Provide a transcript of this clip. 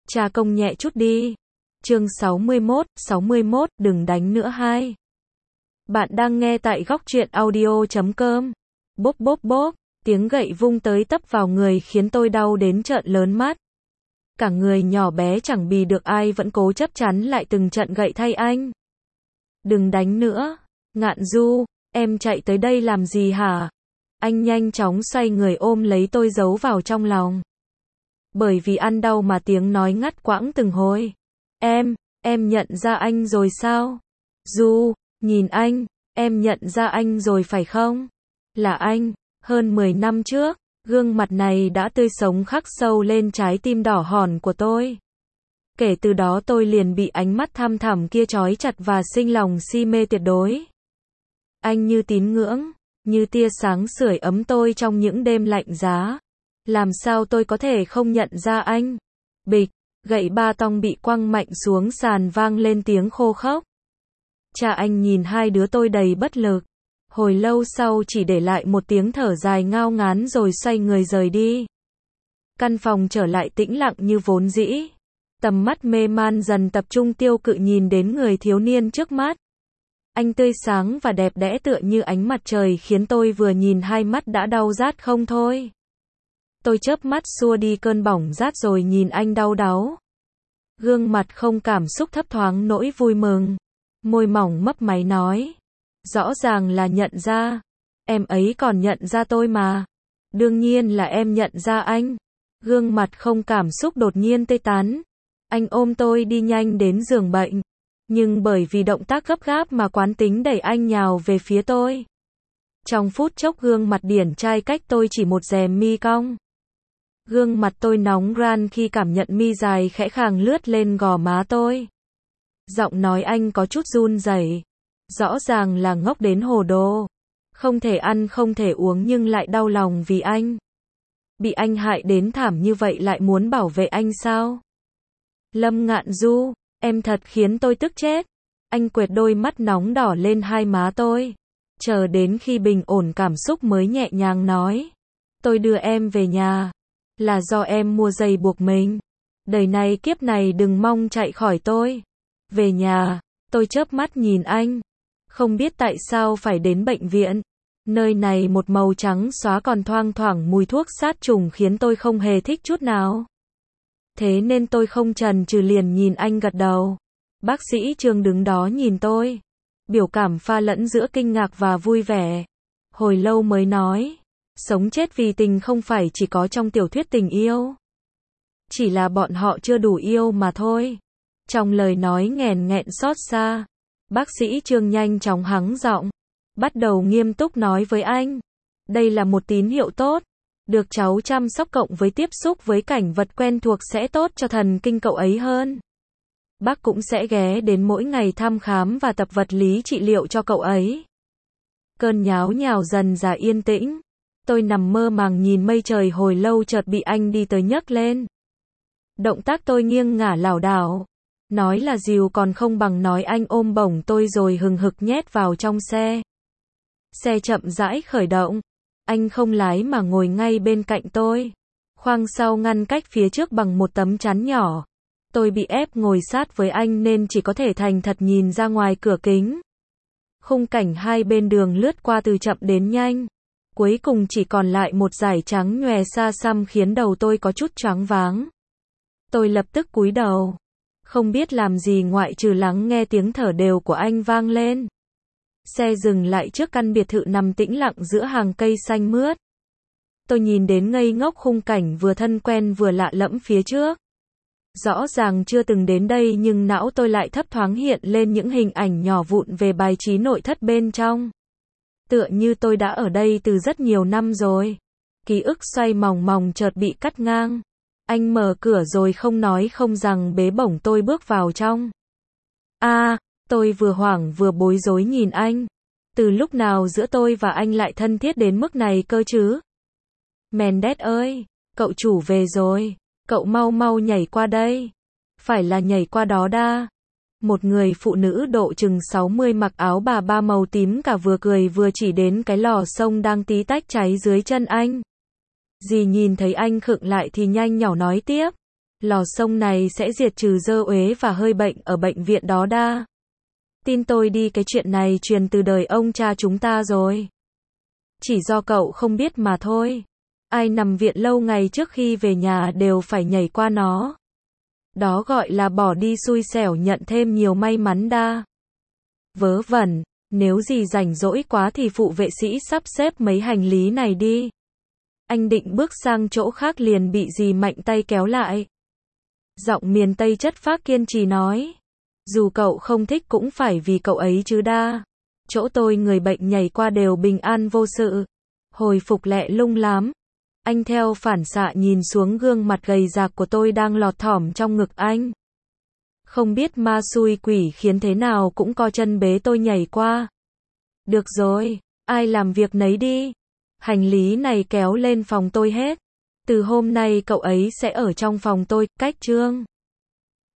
Cha công nhẹ chút đi. Chương 61, đừng đánh nữa 2. Bạn đang nghe tại góc truyện audio.com. Bốp bốp bốp, tiếng gậy vung tới tấp vào người khiến tôi đau đến trợn lớn mắt. Cả người nhỏ bé chẳng bì được ai vẫn cố chấp chắn lại từng trận gậy thay anh. Đừng đánh nữa. Ngạn Du, em chạy tới đây làm gì hả? Anh nhanh chóng xoay người ôm lấy tôi giấu vào trong lòng. Bởi vì ăn đau mà tiếng nói ngắt quãng từng hồi. Em nhận ra anh rồi sao? Du, nhìn anh, em nhận ra anh rồi phải không? Là anh, hơn 10 năm trước, gương mặt này đã tươi sống khắc sâu lên trái tim đỏ hòn của tôi. Kể từ đó tôi liền bị ánh mắt thăm thẳm kia trói chặt và sinh lòng si mê tuyệt đối. Anh như tín ngưỡng, như tia sáng sưởi ấm tôi trong những đêm lạnh giá. Làm sao tôi có thể không nhận ra anh? Bịch, gậy ba tong bị quăng mạnh xuống sàn vang lên tiếng khô khốc. Cha anh nhìn hai đứa tôi đầy bất lực. Hồi lâu sau chỉ để lại một tiếng thở dài ngao ngán rồi xoay người rời đi. Căn phòng trở lại tĩnh lặng như vốn dĩ. Tầm mắt mê man dần tập trung tiêu cự nhìn đến người thiếu niên trước mắt. Anh tươi sáng và đẹp đẽ tựa như ánh mặt trời khiến tôi vừa nhìn hai mắt đã đau rát không thôi. Tôi chớp mắt xua đi cơn bỏng rát rồi nhìn anh đau đáu. Gương mặt không cảm xúc thấp thoáng nỗi vui mừng. Môi mỏng mấp máy nói. Rõ ràng là nhận ra. Em ấy còn nhận ra tôi mà. Đương nhiên là em nhận ra anh. Gương mặt không cảm xúc đột nhiên tê tán. Anh ôm tôi đi nhanh đến giường bệnh. Nhưng bởi vì động tác gấp gáp mà quán tính đẩy anh nhào về phía tôi. Trong phút chốc gương mặt điển trai cách tôi chỉ một rèm mi cong. Gương mặt tôi nóng ran khi cảm nhận mi dài khẽ khàng lướt lên gò má tôi. Giọng nói anh có chút run rẩy. Rõ ràng là ngốc đến hồ đồ. Không thể ăn không thể uống nhưng lại đau lòng vì anh. Bị anh hại đến thảm như vậy lại muốn bảo vệ anh sao? Lâm Ngạn Du, em thật khiến tôi tức chết. Anh quệt đôi mắt nóng đỏ lên hai má tôi. Chờ đến khi bình ổn cảm xúc mới nhẹ nhàng nói. Tôi đưa em về nhà. Là do em mua giày buộc mình. Đời này kiếp này đừng mong chạy khỏi tôi. Về nhà, tôi chớp mắt nhìn anh. Không biết tại sao phải đến bệnh viện. Nơi này một màu trắng xóa còn thoang thoảng mùi thuốc sát trùng khiến tôi không hề thích chút nào. Thế nên tôi không chần chừ liền nhìn anh gật đầu. Bác sĩ Trương đứng đó nhìn tôi. Biểu cảm pha lẫn giữa kinh ngạc và vui vẻ. Hồi lâu mới nói. Sống chết vì tình không phải chỉ có trong tiểu thuyết tình yêu. Chỉ là bọn họ chưa đủ yêu mà thôi. Trong lời nói nghẹn nghẹn xót xa. Bác sĩ Trương nhanh chóng hắng giọng. Bắt đầu nghiêm túc nói với anh. Đây là một tín hiệu tốt. Được cháu chăm sóc cộng với tiếp xúc với cảnh vật quen thuộc sẽ tốt cho thần kinh cậu ấy hơn. Bác cũng sẽ ghé đến mỗi ngày thăm khám và tập vật lý trị liệu cho cậu ấy. Cơn nháo nhào dần ra yên tĩnh. Tôi nằm mơ màng nhìn mây trời hồi lâu chợt bị anh đi tới nhấc lên. Động tác tôi nghiêng ngả lảo đảo. Nói là dìu còn không bằng nói anh ôm bổng tôi rồi hừng hực nhét vào trong xe. Xe chậm rãi khởi động. Anh không lái mà ngồi ngay bên cạnh tôi. Khoang sau ngăn cách phía trước bằng một tấm chắn nhỏ. Tôi bị ép ngồi sát với anh nên chỉ có thể thành thật nhìn ra ngoài cửa kính. Khung cảnh hai bên đường lướt qua từ chậm đến nhanh. Cuối cùng chỉ còn lại một dải trắng nhòe xa xăm khiến đầu tôi có chút choáng váng. Tôi lập tức cúi đầu. Không biết làm gì ngoại trừ lắng nghe tiếng thở đều của anh vang lên. Xe dừng lại trước căn biệt thự nằm tĩnh lặng giữa hàng cây xanh mướt. Tôi nhìn đến ngây ngốc khung cảnh vừa thân quen vừa lạ lẫm phía trước. Rõ ràng chưa từng đến đây nhưng não tôi lại thấp thoáng hiện lên những hình ảnh nhỏ vụn về bài trí nội thất bên trong. Tựa như tôi đã ở đây từ rất nhiều năm rồi. Ký ức xoay mòng mòng chợt bị cắt ngang. Anh mở cửa rồi không nói không rằng bế bổng tôi bước vào trong. Tôi vừa hoảng vừa bối rối nhìn anh. Từ lúc nào giữa tôi và anh lại thân thiết đến mức này cơ chứ? Mendes ơi, cậu chủ về rồi. Cậu mau mau nhảy qua đây. Phải là nhảy qua đó đa. Một người phụ nữ độ chừng 60 mặc áo bà ba màu tím cả vừa cười vừa chỉ đến cái lò xông đang tí tách cháy dưới chân anh. Dì nhìn thấy anh khựng lại thì nhanh nhỏ nói tiếp. Lò xông này sẽ diệt trừ dơ uế và hơi bệnh ở bệnh viện đó đa. Tin tôi đi, cái chuyện này truyền từ đời ông cha chúng ta rồi. Chỉ do cậu không biết mà thôi. Ai nằm viện lâu ngày trước khi về nhà đều phải nhảy qua nó. Đó gọi là bỏ đi xui xẻo, nhận thêm nhiều may mắn đa. Vớ vẩn, nếu gì rảnh rỗi quá thì phụ vệ sĩ sắp xếp mấy hành lý này đi. Anh định bước sang chỗ khác liền bị dì mạnh tay kéo lại. Giọng miền Tây chất phác kiên trì nói. Dù cậu không thích cũng phải vì cậu ấy chứ đa. Chỗ tôi người bệnh nhảy qua đều bình an vô sự. Hồi phục lẹ lung lắm. Anh theo phản xạ nhìn xuống gương mặt gầy rạc của tôi đang lọt thỏm trong ngực anh. Không biết ma xui quỷ khiến thế nào cũng co chân bế tôi nhảy qua. Được rồi, ai làm việc nấy đi. Hành lý này kéo lên phòng tôi hết. Từ hôm nay cậu ấy sẽ ở trong phòng tôi, cách Trương.